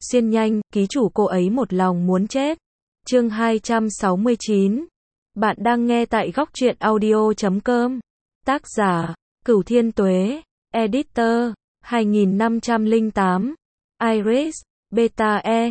Xuyên nhanh, ký chủ cô ấy một lòng muốn chết. Chương 269. Bạn đang nghe tại góc truyện audio.com. Tác giả, Cửu Thiên Tuế. Editor, 2508. Iris, Beta E,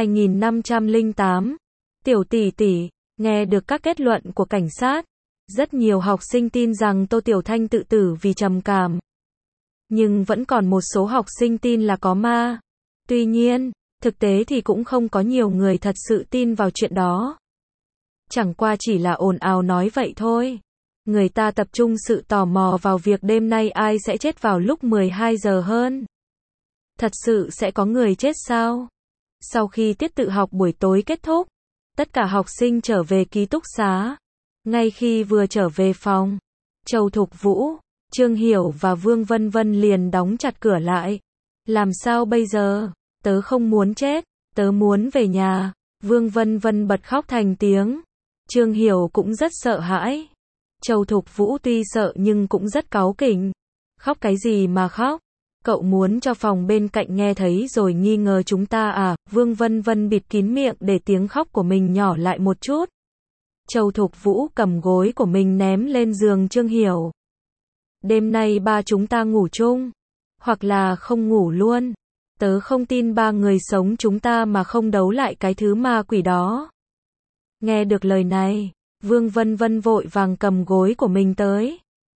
2508. Tiểu tỷ tỷ, nghe được các kết luận của cảnh sát. Rất nhiều học sinh tin rằng Tô Tiểu Thanh tự tử vì trầm cảm. Nhưng vẫn còn một số học sinh tin là có ma. Tuy nhiên, thực tế thì cũng không có nhiều người thật sự tin vào chuyện đó. Chẳng qua chỉ là ồn ào nói vậy thôi. Người ta tập trung sự tò mò vào việc đêm nay ai sẽ chết vào lúc 12 giờ hơn. Thật sự sẽ có người chết sao? Sau khi tiết tự học buổi tối kết thúc, tất cả học sinh trở về ký túc xá. Ngay khi vừa trở về phòng, Châu Thục Vũ, Trương Hiểu và Vương Vân Vân liền đóng chặt cửa lại. Làm sao bây giờ? Tớ không muốn chết, tớ muốn về nhà. Vương Vân Vân bật khóc thành tiếng. Trương Hiểu cũng rất sợ hãi. Châu Thục Vũ tuy sợ nhưng cũng rất cáu kỉnh. Khóc cái gì mà khóc? Cậu muốn cho phòng bên cạnh nghe thấy rồi nghi ngờ chúng ta à? Vương Vân Vân bịt kín miệng để tiếng khóc của mình nhỏ lại một chút. Châu Thục Vũ cầm gối của mình ném lên giường Trương Hiểu. Đêm nay ba chúng ta ngủ chung, hoặc là không ngủ luôn. Tớ không tin ba người sống chúng ta mà không đấu lại cái thứ ma quỷ đó. Nghe được lời này, Vương Vân Vân vội vàng cầm gối của mình tới.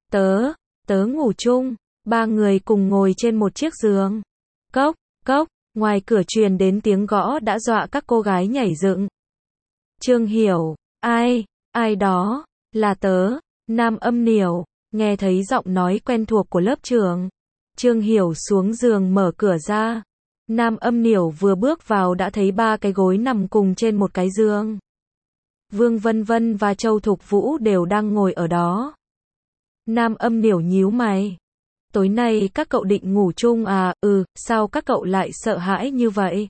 Tớ ngủ chung. Ba người cùng ngồi trên một chiếc giường. Cốc, cốc, ngoài cửa truyền đến tiếng gõ đã dọa các cô gái nhảy dựng. Trương Hiểu, ai đó, là tớ, Nam Âm Niểu, nghe thấy giọng nói quen thuộc của lớp trưởng. Trương Hiểu xuống giường mở cửa ra. Nam Âm Niểu vừa bước vào đã thấy ba cái gối nằm cùng trên một cái giường. Vương Vân Vân và Châu Thục Vũ đều đang ngồi ở đó. Nam Âm Niểu nhíu mày. Tối nay các cậu định ngủ chung à? Sao các cậu lại sợ hãi như vậy?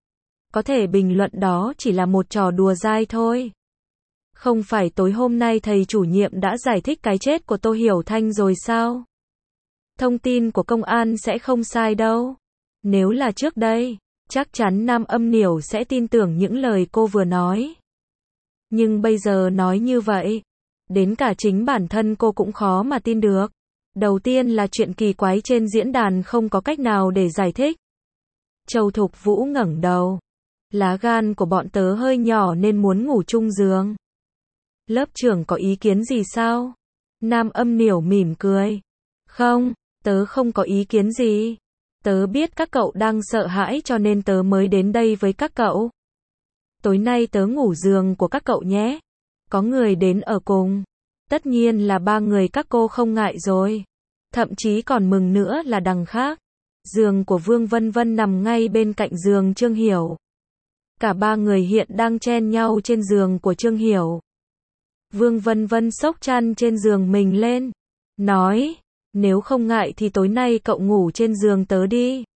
Có thể bình luận đó chỉ là một trò đùa dai thôi. Không phải tối hôm nay thầy chủ nhiệm đã giải thích cái chết của Tô Hiểu Thanh rồi sao? Thông tin của công an sẽ không sai đâu. Nếu là trước đây, chắc chắn Nam Âm Niểu sẽ tin tưởng những lời cô vừa nói. Nhưng bây giờ nói như vậy, đến cả chính bản thân cô cũng khó mà tin được. Đầu tiên là chuyện kỳ quái trên diễn đàn không có cách nào để giải thích. Châu Thục Vũ ngẩng đầu. Lá gan của bọn tớ hơi nhỏ nên muốn ngủ chung giường. Lớp trưởng có ý kiến gì sao? Nam Âm Niểu mỉm cười. Không, tớ không có ý kiến gì. Tớ biết các cậu đang sợ hãi cho nên tớ mới đến đây với các cậu. Tối nay tớ ngủ giường của các cậu nhé. Có người đến ở cùng. Tất nhiên là ba người các cô không ngại rồi. Thậm chí còn mừng nữa là đằng khác. Giường của Vương Vân Vân nằm ngay bên cạnh giường Trương Hiểu. Cả ba người hiện đang chen nhau trên giường của Trương Hiểu. Vương Vân Vân xốc chăn trên giường mình lên. Nói, nếu không ngại thì tối nay cậu ngủ trên giường tớ đi.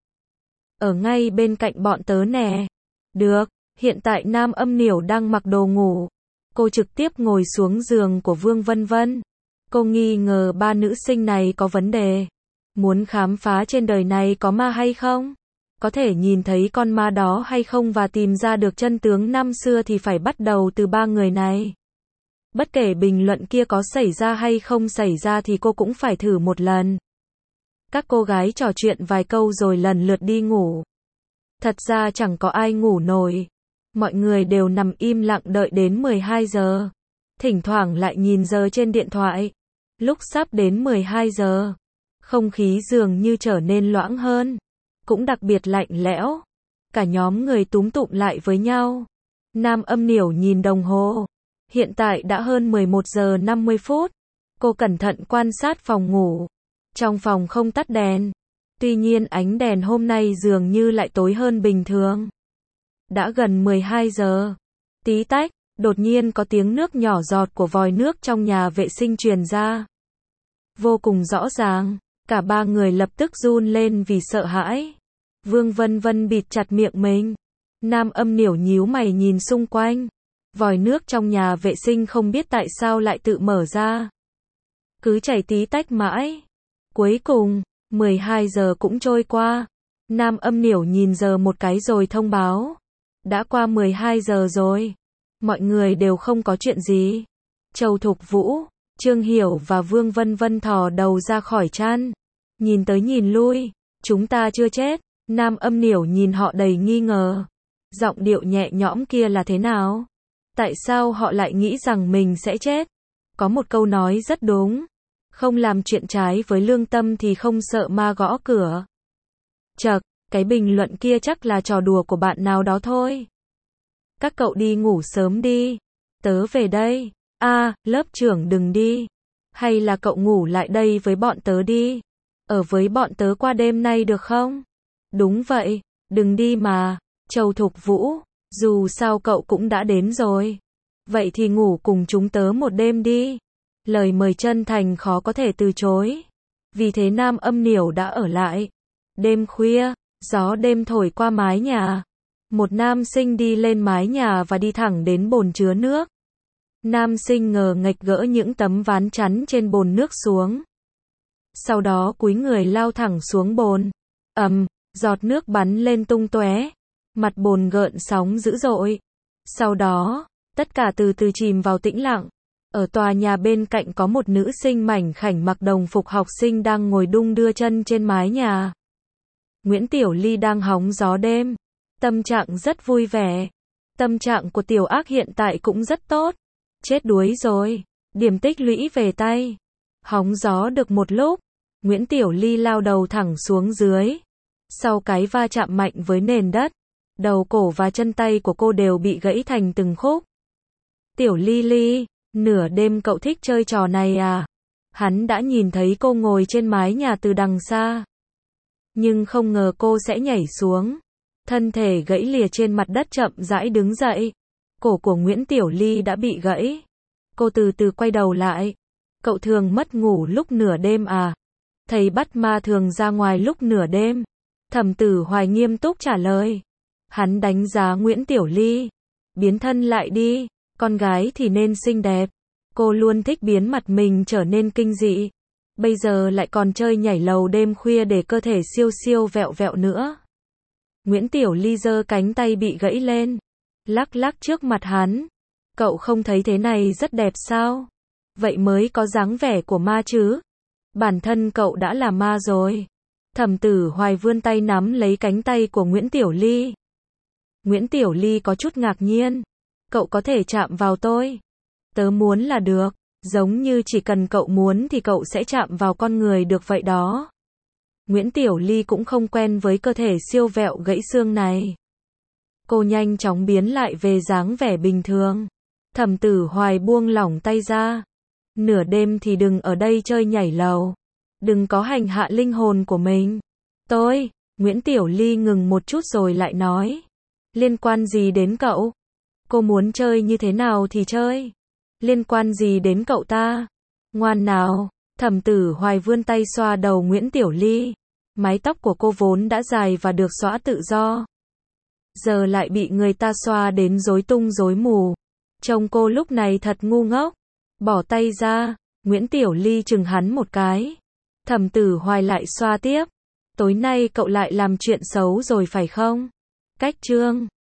Ở ngay bên cạnh bọn tớ nè. Được, hiện tại Nam Âm Niểu đang mặc đồ ngủ. Cô trực tiếp ngồi xuống giường của Vương Vân Vân. Cô nghi ngờ ba nữ sinh này có vấn đề. Muốn khám phá trên đời này có ma hay không? Có thể nhìn thấy con ma đó hay không và tìm ra được chân tướng năm xưa thì phải bắt đầu từ ba người này. Bất kể bình luận kia có xảy ra hay không xảy ra thì cô cũng phải thử một lần. Các cô gái trò chuyện vài câu rồi lần lượt đi ngủ. Thật ra chẳng có ai ngủ nổi. Mọi người đều nằm im lặng đợi đến 12 giờ. Thỉnh thoảng lại nhìn giờ trên điện thoại. Lúc sắp đến 12 giờ, không khí dường như trở nên loãng hơn. Cũng đặc biệt lạnh lẽo. Cả nhóm người túm tụm lại với nhau. Nam Âm Niểu nhìn đồng hồ. Hiện tại đã hơn 11 giờ 50 phút. Cô cẩn thận quan sát phòng ngủ. Trong phòng không tắt đèn. Tuy nhiên ánh đèn hôm nay dường như lại tối hơn bình thường. Đã gần 12 giờ. Tí tách, đột nhiên có tiếng nước nhỏ giọt của vòi nước trong nhà vệ sinh truyền ra. Vô cùng rõ ràng, cả ba người lập tức run lên vì sợ hãi. Vương Vân Vân bịt chặt miệng mình. Nam Âm Niểu nhíu mày nhìn xung quanh. Vòi nước trong nhà vệ sinh không biết tại sao lại tự mở ra. Cứ chảy tí tách mãi. Cuối cùng, 12 giờ cũng trôi qua. Nam Âm Niểu nhìn giờ một cái rồi thông báo. Đã qua 12 giờ rồi. Mọi người đều không có chuyện gì. Châu Thục Vũ, Trương Hiểu và Vương Vân Vân thò đầu ra khỏi chăn. Nhìn tới nhìn lui. Chúng ta chưa chết. Nam Âm Niểu nhìn họ đầy nghi ngờ. Giọng điệu nhẹ nhõm kia là thế nào? Tại sao họ lại nghĩ rằng mình sẽ chết? Có một câu nói rất đúng. Không làm chuyện trái với lương tâm thì không sợ ma gõ cửa. Chậc, cái bình luận kia chắc là trò đùa của bạn nào đó thôi. Các cậu đi ngủ sớm đi. Tớ về đây. Lớp trưởng đừng đi. Hay là cậu ngủ lại đây với bọn tớ đi. Ở với bọn tớ qua đêm nay được không? Đúng vậy, đừng đi mà. Châu Thục Vũ, dù sao cậu cũng đã đến rồi. Vậy thì ngủ cùng chúng tớ một đêm đi. Lời mời chân thành khó có thể từ chối. Vì thế Nam Âm Niểu đã ở lại. Đêm khuya, gió đêm thổi qua mái nhà. Một nam sinh đi lên mái nhà và đi thẳng đến bồn chứa nước. Nam sinh ngờ nghệch gỡ những tấm ván chắn trên bồn nước xuống. Sau đó cúi người lao thẳng xuống bồn. Giọt nước bắn lên tung tóe. Mặt bồn gợn sóng dữ dội. Sau đó, tất cả từ từ chìm vào tĩnh lặng. Ở tòa nhà bên cạnh có một nữ sinh mảnh khảnh mặc đồng phục học sinh đang ngồi đung đưa chân trên mái nhà. Nguyễn Tiểu Ly đang hóng gió đêm. Tâm trạng rất vui vẻ. Tâm trạng của Tiểu Ác hiện tại cũng rất tốt. Chết đuối rồi. Điểm tích lũy về tay. Hóng gió được một lúc. Nguyễn Tiểu Ly lao đầu thẳng xuống dưới. Sau cái va chạm mạnh với nền đất, đầu cổ và chân tay của cô đều bị gãy thành từng khúc. Tiểu Ly Ly, nửa đêm cậu thích chơi trò này à? Hắn đã nhìn thấy cô ngồi trên mái nhà từ đằng xa. Nhưng không ngờ cô sẽ nhảy xuống. Thân thể gãy lìa trên mặt đất chậm rãi đứng dậy. Cổ của Nguyễn Tiểu Ly đã bị gãy. Cô từ từ quay đầu lại. Cậu thường mất ngủ lúc nửa đêm à? Thầy bắt ma thường ra ngoài lúc nửa đêm. Thẩm Tử Hoài nghiêm túc trả lời. Hắn đánh giá Nguyễn Tiểu Ly. Biến thân lại đi, con gái thì nên xinh đẹp. Cô luôn thích biến mặt mình trở nên kinh dị. Bây giờ lại còn chơi nhảy lầu đêm khuya để cơ thể siêu siêu vẹo vẹo nữa. Nguyễn Tiểu Ly giơ cánh tay bị gãy lên. Lắc lắc trước mặt hắn. Cậu không thấy thế này rất đẹp sao? Vậy mới có dáng vẻ của ma chứ. Bản thân cậu đã là ma rồi. Thẩm Tử Hoài vươn tay nắm lấy cánh tay của Nguyễn Tiểu Ly. Nguyễn Tiểu Ly có chút ngạc nhiên. Cậu có thể chạm vào tôi. Tớ muốn là được. Giống như chỉ cần cậu muốn thì cậu sẽ chạm vào con người được vậy đó. Nguyễn Tiểu Ly cũng không quen với cơ thể siêu vẹo gãy xương này. Cô nhanh chóng biến lại về dáng vẻ bình thường. Thẩm Tử Hoài buông lỏng tay ra. Nửa đêm thì đừng ở đây chơi nhảy lầu. Đừng có hành hạ linh hồn của mình. Nguyễn Tiểu Ly ngừng một chút rồi lại nói. Liên quan gì đến cậu? Cô muốn chơi như thế nào thì chơi. Liên quan gì đến cậu ta? Ngoan nào. Thẩm Tử Hoài vươn tay xoa đầu Nguyễn Tiểu Ly. Mái tóc của cô vốn đã dài và được xõa tự do. Giờ lại bị người ta xoa đến rối tung rối mù. Trông cô lúc này thật ngu ngốc. Bỏ tay ra. Nguyễn Tiểu Ly chừng hắn một cái. Thẩm Tử Hoài lại xoa tiếp. Tối nay cậu lại làm chuyện xấu rồi phải không? Cách chương